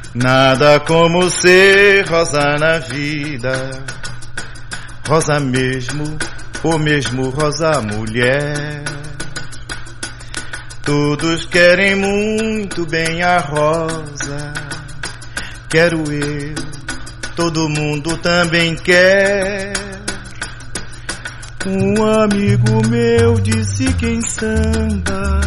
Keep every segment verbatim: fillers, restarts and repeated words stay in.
Nada como ser rosa na vida, rosa mesmo, ou mesmo rosa mulher. Todos querem muito bem a rosa, quero eu, todo mundo também quer. Um amigo meu disse que em samba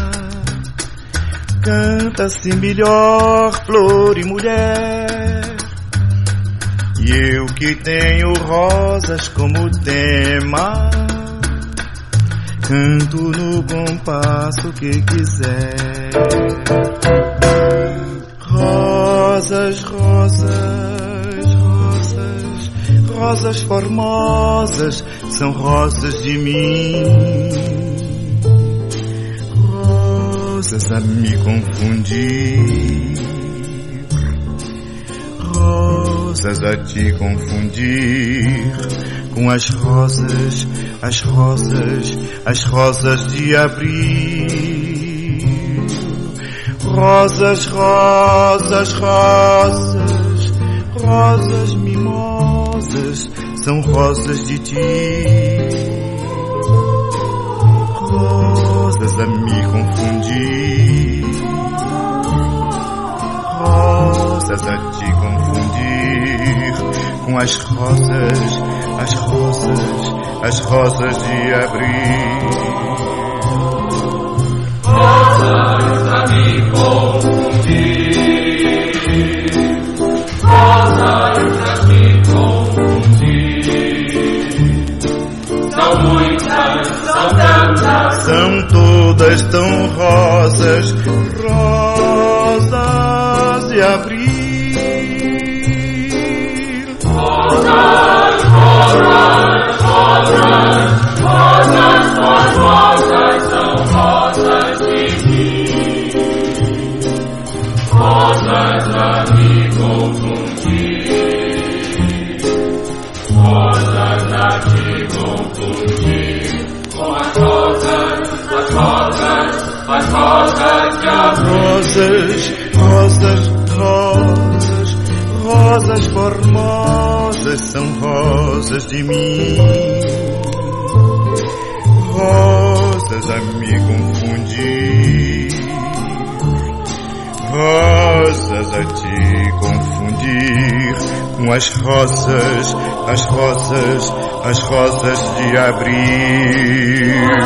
canta-se melhor flor e mulher. E eu que tenho rosas como tema, canto no compasso que quiser. Rosas, rosas, rosas, rosas formosas, são rosas de mim. Rosas a me confundir, rosas a te confundir com as rosas, as rosas, as rosas de abril. Rosas, rosas, rosas, rosas mimosas, são rosas de ti. Rosas a me confundir, rosas a te confundir com as rosas, as rosas, as rosas de abril. Rosas a me confundir, rosas a me confundir. São muitas, são tantas, são todas tão rosas, rosas de abril. Rosas, rosas, rosas, rosas, rosas, rosas, são rosas de mim. Rosas a me confundir, rosas a te confundir com as rosas, as rosas, as rosas de abril. Rosas, rosas, rosas, rosas formosas, são rosas de mim. Rosas a me confundir, rosas a te confundir com as rosas, as rosas, as rosas de abril.